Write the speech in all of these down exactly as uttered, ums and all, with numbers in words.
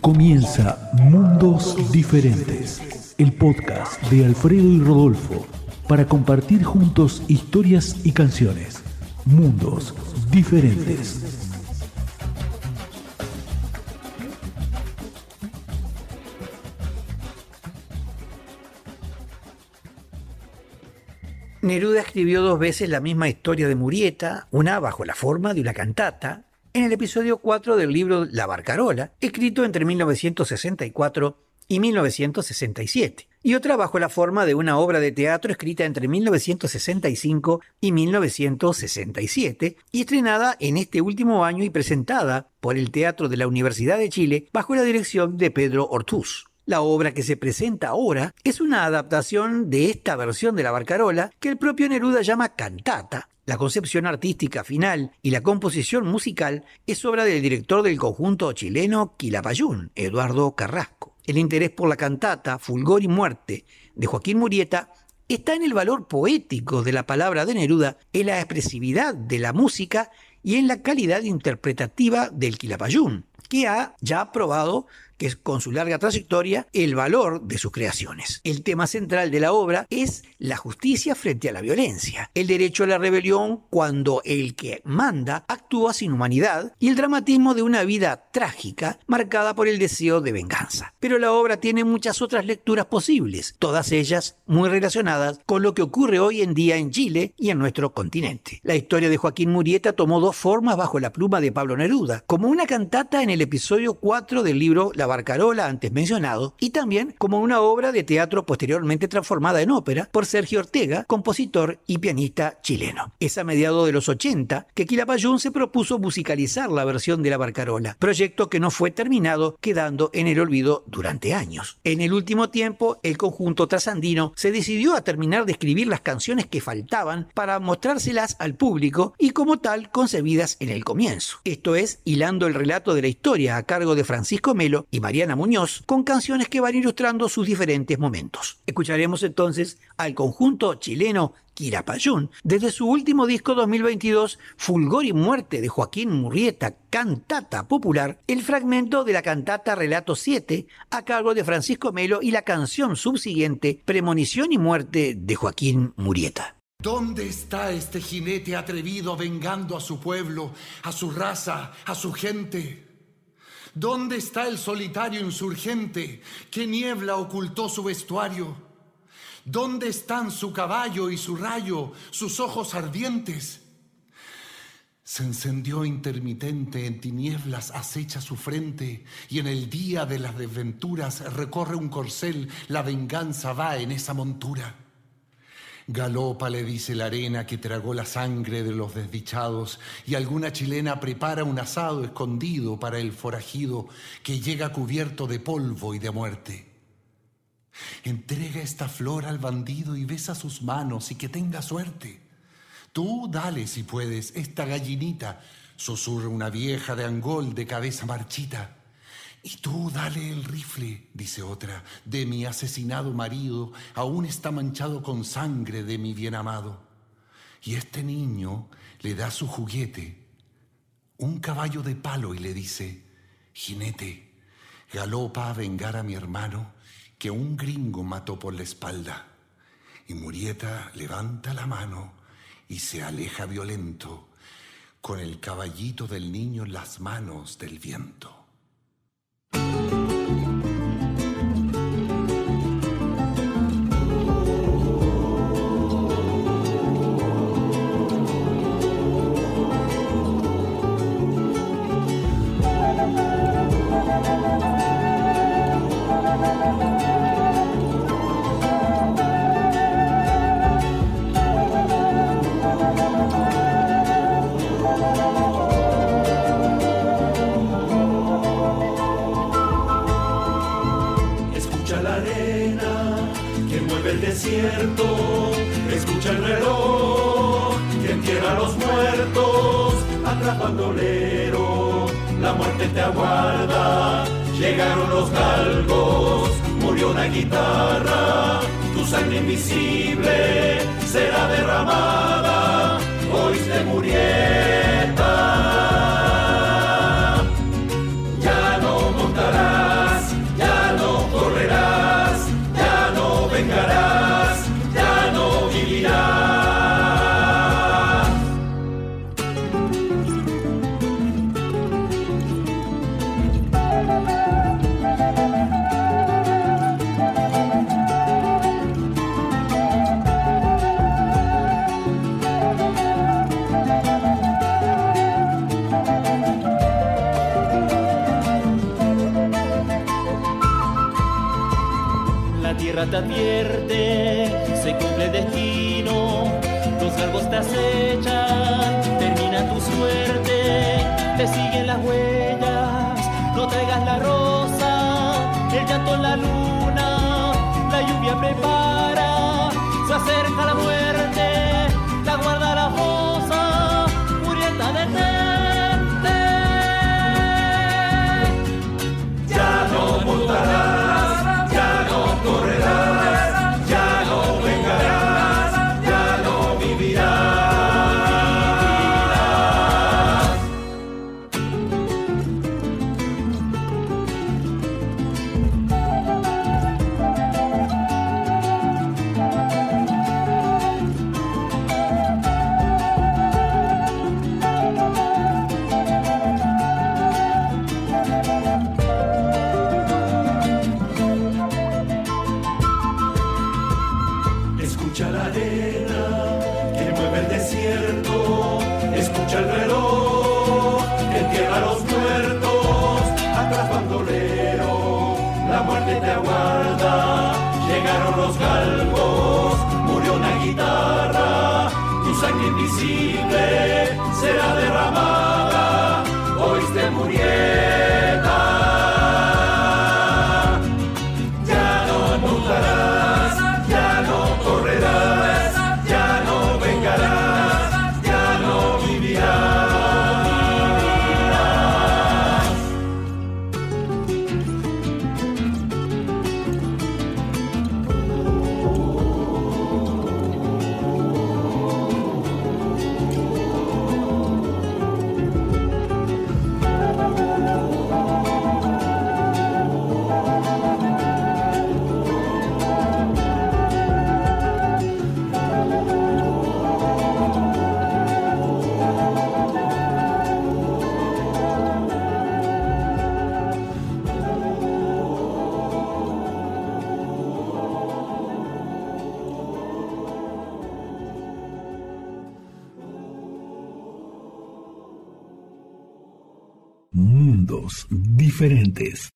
Comienza Mundos Diferentes, el podcast de Alfredo y Rodolfo, para compartir juntos historias y canciones. Mundos Diferentes. Neruda escribió dos veces la misma historia de Murieta, una bajo la forma de una cantata, en el episodio cuatro del libro La Barcarola, escrito entre mil novecientos sesenta y cuatro y mil novecientos sesenta y siete, y otra bajo la forma de una obra de teatro escrita entre mil novecientos sesenta y cinco y mil novecientos sesenta y siete, y estrenada en este último año y presentada por el Teatro de la Universidad de Chile bajo la dirección de Pedro Ortús. La obra que se presenta ahora es una adaptación de esta versión de La Barcarola que el propio Neruda llama cantata. La concepción artística final y la composición musical es obra del director del conjunto chileno Quilapayún, Eduardo Carrasco. El interés por la cantata Fulgor y Muerte de Joaquín Murieta está en el valor poético de la palabra de Neruda, en la expresividad de la música y en la calidad interpretativa del Quilapayún, que ha ya probado que con su larga trayectoria, el valor de sus creaciones. El tema central de la obra es la justicia frente a la violencia, el derecho a la rebelión cuando el que manda actúa sin humanidad y el dramatismo de una vida trágica marcada por el deseo de venganza. Pero la obra tiene muchas otras lecturas posibles, todas ellas muy relacionadas con lo que ocurre hoy en día en Chile y en nuestro continente. La historia de Joaquín Murieta tomó dos formas bajo la pluma de Pablo Neruda, como una cantata en el episodio cuatro del libro La Barcarola antes mencionado, y también como una obra de teatro posteriormente transformada en ópera por Sergio Ortega, compositor y pianista chileno. Es a mediados de los ochenta que Quilapayún se propuso musicalizar la versión de La Barcarola, proyecto que no fue terminado, quedando en el olvido durante años. En el último tiempo, el conjunto trasandino se decidió a terminar de escribir las canciones que faltaban para mostrárselas al público y como tal concebidas en el comienzo. Esto es, hilando el relato de la historia a cargo de Francisco Melo y Mariana Muñoz, con canciones que van ilustrando sus diferentes momentos. Escucharemos entonces al conjunto chileno Quilapayún desde su último disco dos mil veintidós, Fulgor y Muerte de Joaquín Murieta, cantata popular, el fragmento de la cantata Relato siete a cargo de Francisco Melo y la canción subsiguiente, Premonición y Muerte de Joaquín Murieta. ¿Dónde está este jinete atrevido vengando a su pueblo, a su raza, a su gente? ¿Dónde está el solitario insurgente? ¿Qué niebla ocultó su vestuario? ¿Dónde están su caballo y su rayo, sus ojos ardientes? Se encendió intermitente, en tinieblas acecha su frente, y en el día de las desventuras recorre un corcel, la venganza va en esa montura. Galopa, le dice la arena, que tragó la sangre de los desdichados, y alguna chilena prepara un asado escondido para el forajido que llega cubierto de polvo y de muerte. Entrega esta flor al bandido y besa sus manos y que tenga suerte. Tú dale, si puedes, esta gallinita, susurra una vieja de Angol de cabeza marchita. Y tú dale el rifle, dice otra, de mi asesinado marido, aún está manchado con sangre de mi bien amado. Y este niño le da su juguete, un caballo de palo, y le dice: jinete, galopa a vengar a mi hermano, que un gringo mató por la espalda. Y Murieta levanta la mano y se aleja violento, con el caballito del niño en las manos del viento. Escucha el reloj que entierra a los muertos, atrás bandolero, la muerte te aguarda. Llegaron los galgos, murió una guitarra, tu sangre invisible será derramada. Oíste, Murieta, ya no montarás la tierra te advierte, se cumple el destino, los galgos te acechan, termina tu suerte, te siguen las huellas, no traigas la rosa, el llanto en la luna, la lluvia prepara, se acerca la muerte, la guarda la fosa, murienta detente. Ya no montarás, ya no correrás, ya no vengarás, ya no vivirás. Escucha la arena que mueve el desierto, escucha el reloj que entierra a los muertos. Atrás bandolero, la muerte te aguarda. Llegaron los galgos, murió una guitarra. Tu sangre invisible será derramada. Oíste murieta. Ya no montarás, ya no correrás, ya no vengarás, ya no vivirás. Mundos diferentes.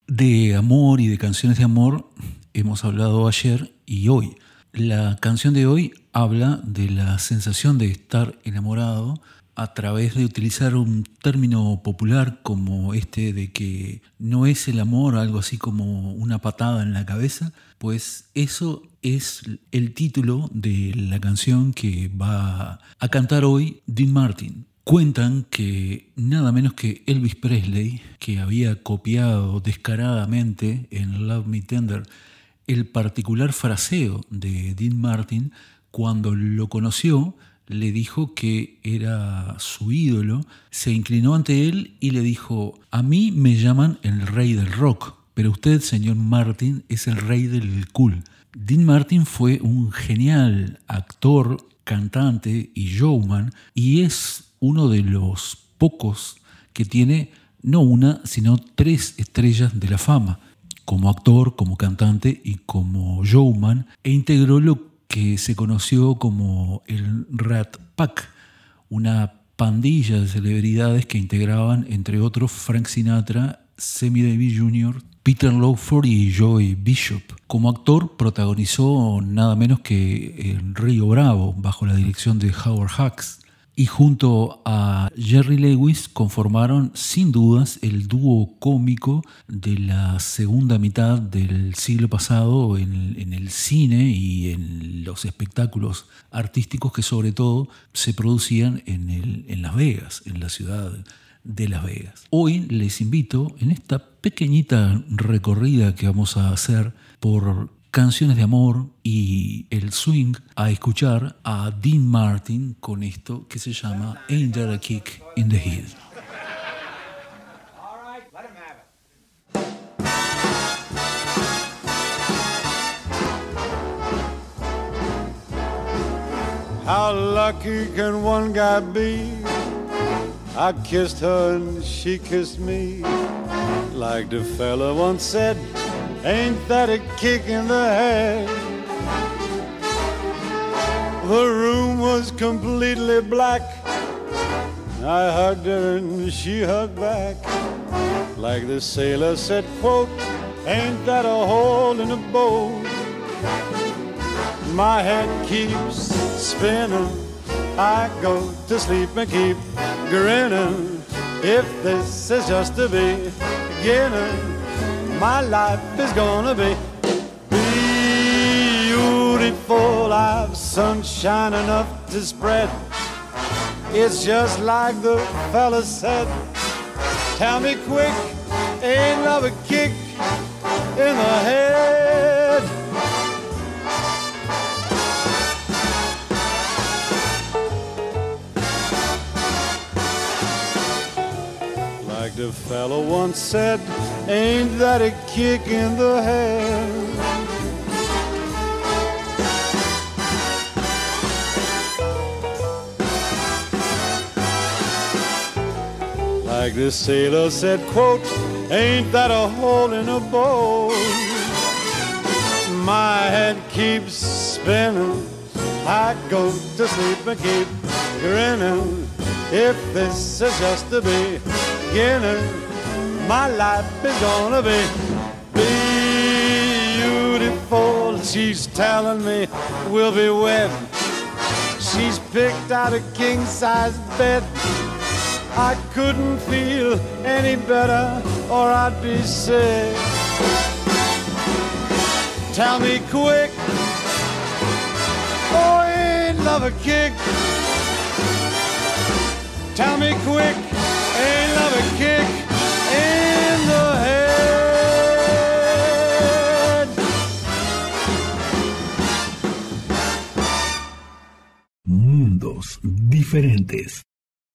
De amor y de canciones de amor hemos hablado ayer y hoy. La canción de hoy habla de la sensación de estar enamorado a través de utilizar un término popular como este de que no es el amor algo así como una patada en la cabeza, pues eso es el título de la canción que va a cantar hoy Dean Martin. Cuentan que nada menos que Elvis Presley, que había copiado descaradamente en Love Me Tender el particular fraseo de Dean Martin, cuando lo conoció, le dijo que era su ídolo, se inclinó ante él y le dijo: a mí me llaman el rey del rock, pero usted, señor Martin, es el rey del cool. Dean Martin fue un genial actor, cantante y showman, y es uno de los pocos que tiene no una, sino tres estrellas de la fama, como actor, como cantante y como showman, e integró lo que se conoció como el Rat Pack, una pandilla de celebridades que integraban, entre otros, Frank Sinatra, Sammy Davis junior, Peter Lawford y Joy Bishop. Como actor protagonizó nada menos que en Río Bravo, bajo la dirección de Howard Hawks, y junto a Jerry Lewis conformaron sin dudas el dúo cómico de la segunda mitad del siglo pasado en, en el cine y en los espectáculos artísticos que sobre todo se producían en, el, en Las Vegas, en la ciudad de Las Vegas. Hoy les invito en esta pequeñita recorrida que vamos a hacer por canciones de amor y el swing a escuchar a Dean Martin con esto que se llama Ain't There a Kick in the Head. How lucky can one guy be? I kissed her and she kissed me. Like the fella once said, ain't that a kick in the head? The room was completely black. I hugged her and she hugged back. Like the sailor said, quote, ain't that a whole hole in a boat. My head keeps spinning, I go to sleep and keep grinning. If this is just the beginning, my life is gonna be beautiful. I've sunshine enough to spread. It's just like the fella said. Tell me quick, ain't love a kick in the head? Like the fellow once said, ain't that a kick in the head? Like the sailor said, quote, ain't that a hole in a boat? My head keeps spinning, I go to sleep and keep grinning. If this is just the beginning, my life is gonna be beautiful. She's telling me we'll be wed. She's picked out a king-size bed. I couldn't feel any better or I'd be sick. Tell me quick, oh, ain't love a kick? Tell me quick, ain't love a kick in the head? Mundos diferentes.